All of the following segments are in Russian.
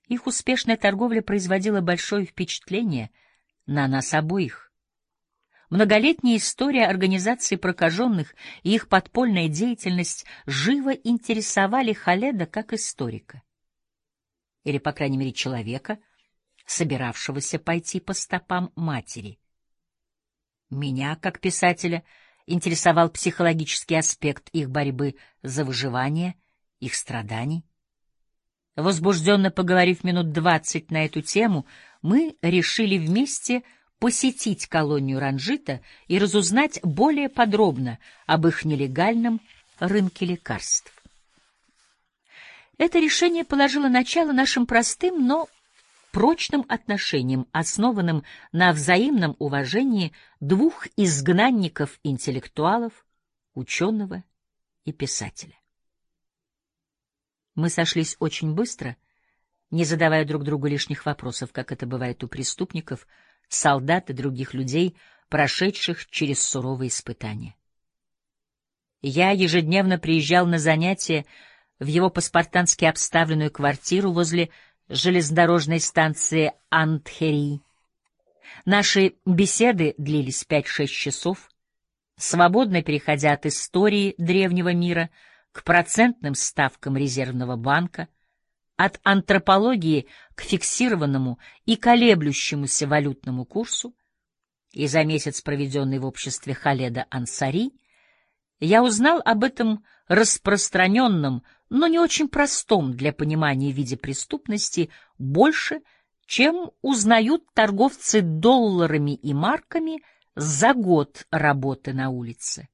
Их успешная торговля производила большое впечатление на нас обоих. Многолетняя история организации прокаженных и их подпольная деятельность живо интересовали Халеда как историка. Или, по крайней мере, человека, собиравшегося пойти по стопам матери. Меня, как писателя, интересовал психологический аспект их борьбы за выживание, их страданий. Возбужденно поговорив минут 20 на эту тему, мы решили вместе посетить колонию Ранжита и разузнать более подробно об их нелегальном рынке лекарств. Это решение положило начало нашим простым, но прочным отношениям, основанным на взаимном уважении двух изгнанников-интеллектуалов, ученого и писателя. Мы сошлись очень быстро, не задавая друг другу лишних вопросов, как это бывает у преступников, солдат и других людей, прошедших через суровые испытания. Я ежедневно приезжал на занятия в его по-спартански обставленную квартиру возле железнодорожной станции Антхери. Наши беседы длились 5-6 часов, свободно переходя от истории древнего мира к процентным ставкам резервного банка, от антропологии к фиксированному и колеблющемуся валютному курсу, и за месяц, проведенный в обществе Халеда Ансари, я узнал об этом распространенном, но не очень простом для понимания виде преступности больше, чем узнают торговцы долларами и марками за год работы на улице.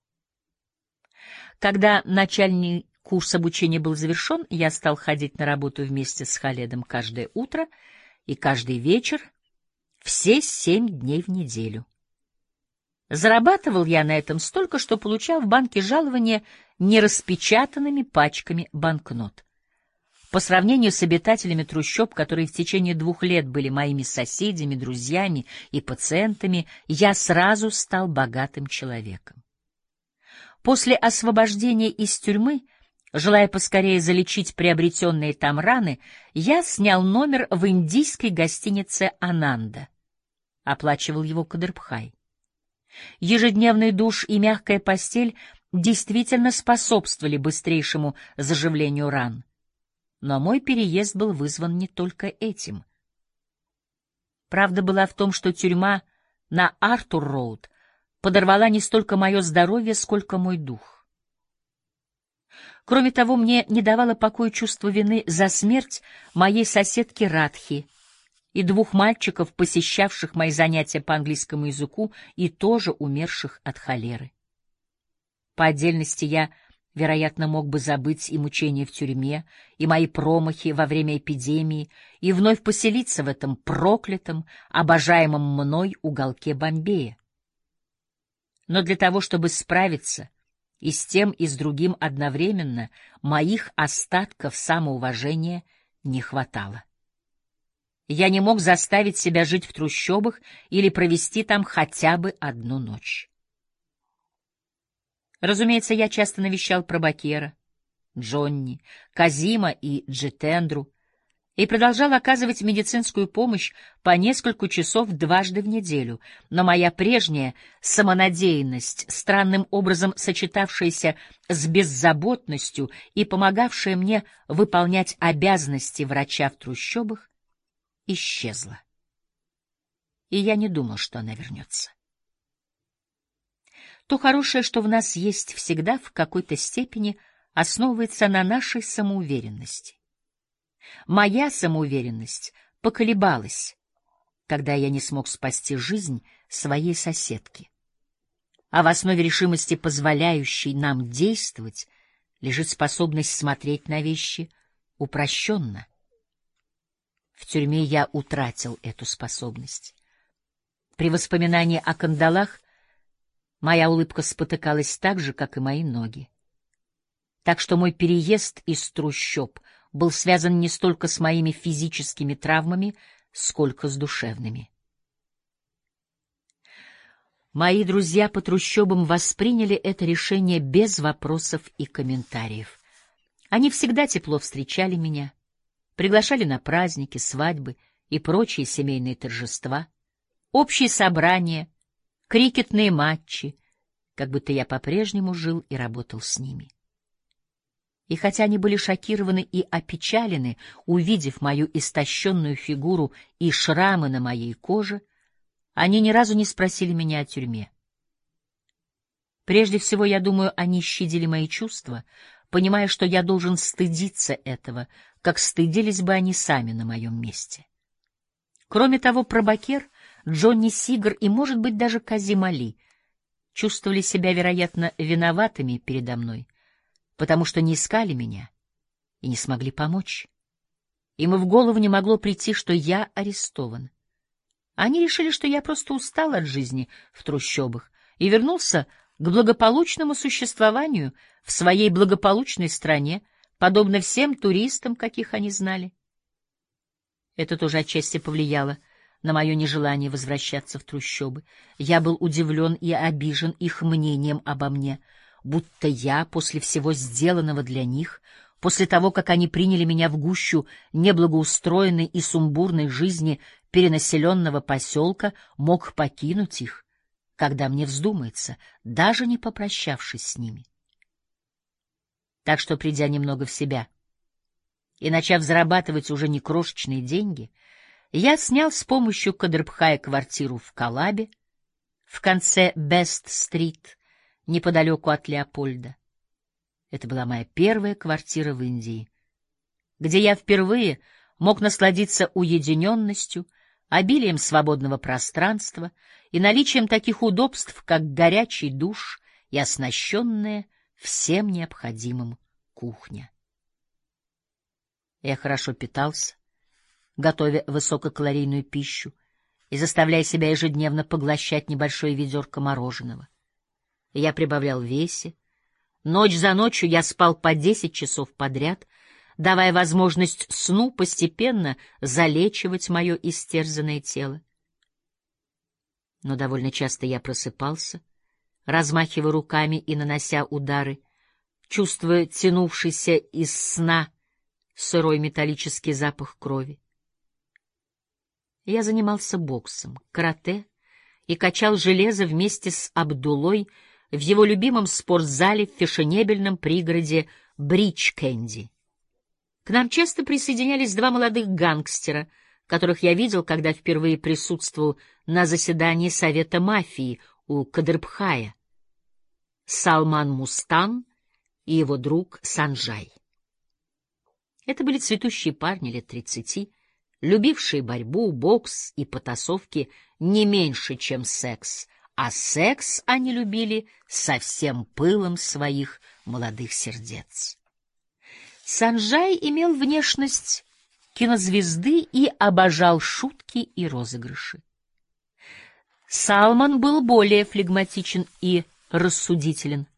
Когда начальный курс обучения был завершен, я стал ходить на работу вместе с Халедом каждое утро и каждый вечер, все 7 дней в неделю. Зарабатывал я на этом столько, что получал в банке жалование нераспечатанными пачками банкнот. По сравнению с обитателями трущоб, которые в течение 2 лет были моими соседями, друзьями и пациентами, я сразу стал богатым человеком. После освобождения из тюрьмы, желая поскорее залечить приобретенные там раны, я снял номер в индийской гостинице «Ананда». Оплачивал его Кадырбхай. Ежедневный душ и мягкая постель действительно способствовали быстрейшему заживлению ран. Но мой переезд был вызван не только этим. Правда была в том, что тюрьма на Артур-роуд подорвала не столько мое здоровье, сколько мой дух. Кроме того, мне не давало покоя чувство вины за смерть моей соседки Радхи и 2 мальчиков, посещавших мои занятия по английскому языку и тоже умерших от холеры. По отдельности я, вероятно, мог бы забыть и мучения в тюрьме, и мои промахи во время эпидемии, и вновь поселиться в этом проклятом, обожаемом мной уголке Бомбея. Но для того, чтобы справиться и с тем, и с другим одновременно, моих остатков самоуважения не хватало. Я не мог заставить себя жить в трущобах или провести там хотя бы 1 ночь. Разумеется, я часто навещал Прабакера, Джонни, Казима и Джитендру и продолжал оказывать медицинскую помощь по несколько часов 2 в неделю, но моя прежняя самонадеянность, странным образом сочетавшаяся с беззаботностью и помогавшая мне выполнять обязанности врача в трущобах, исчезла. И я не думал, что она вернется. То хорошее, что в нас есть, всегда в какой-то степени основывается на нашей самоуверенности. Моя самоуверенность поколебалась, когда я не смог спасти жизнь своей соседки. А в основе решимости, позволяющей нам действовать, лежит способность смотреть на вещи упрощенно. В тюрьме я утратил эту способность. При воспоминании о кандалах моя улыбка спотыкалась так же, как и мои ноги. Так что мой переезд из трущоб был связан не столько с моими физическими травмами, сколько с душевными. Мои друзья по трущобам восприняли это решение без вопросов и комментариев. Они всегда тепло встречали меня, Приглашали на праздники, свадьбы и прочие семейные торжества, общие собрания, крикетные матчи, как будто я по-прежнему жил и работал с ними. И хотя они были шокированы и опечалены, увидев мою истощенную фигуру и шрамы на моей коже, они ни разу не спросили меня о тюрьме. Прежде всего, я думаю, они щадили мои чувства, понимая, что я должен стыдиться этого, как стыдились бы они сами на моем месте. Кроме того, Пробакер, Джонни Сигар и, может быть, даже Казим Али чувствовали себя, вероятно, виноватыми передо мной, потому что не искали меня и не смогли помочь. Им и в голову не могло прийти, что я арестован. Они решили, что я просто устал от жизни в трущобах и вернулся к благополучному существованию в своей благополучной стране, подобно всем туристам, каких они знали. Это тоже отчасти повлияло на мое нежелание возвращаться в трущобы. Я был удивлен и обижен их мнением обо мне, будто я, после всего сделанного для них, после того, как они приняли меня в гущу неблагоустроенной и сумбурной жизни перенаселенного поселка, мог покинуть их, когда мне вздумается, даже не попрощавшись с ними. Так что, придя немного в себя и начав зарабатывать уже не крошечные деньги, я снял с помощью Кадрбхая квартиру в Коллабе, в конце Бест-стрит, неподалеку от Леопольда. Это была моя первая квартира в Индии, где я впервые мог насладиться уединенностью, обилием свободного пространства и наличием таких удобств, как горячий душ и оснащенная всем необходимым кухня. Я хорошо питался, готовя высококалорийную пищу и заставляя себя ежедневно поглощать небольшое ведерко мороженого. Я прибавлял в весе. Ночь за ночью я спал по 10 часов подряд, давая возможность сну постепенно залечивать мое истерзанное тело. Но довольно часто я просыпался, размахивая руками и нанося удары, чувствуя тянувшийся из сна сырой металлический запах крови. Я занимался боксом, карате и качал железо вместе с Абдулой в его любимом спортзале в фешенебельном пригороде Бридж-Кенди. К нам часто присоединялись два молодых гангстера, которых я видел, когда впервые присутствовал на заседании Совета мафии у Кадрбхая: Салман Мустан и его друг Санджай. Это были цветущие парни лет 30, любившие борьбу, бокс и потасовки не меньше, чем секс, а секс они любили со всем пылом своих молодых сердец. Санджай имел внешность кинозвезды и обожал шутки и розыгрыши. Салман был более флегматичен и рассудителен.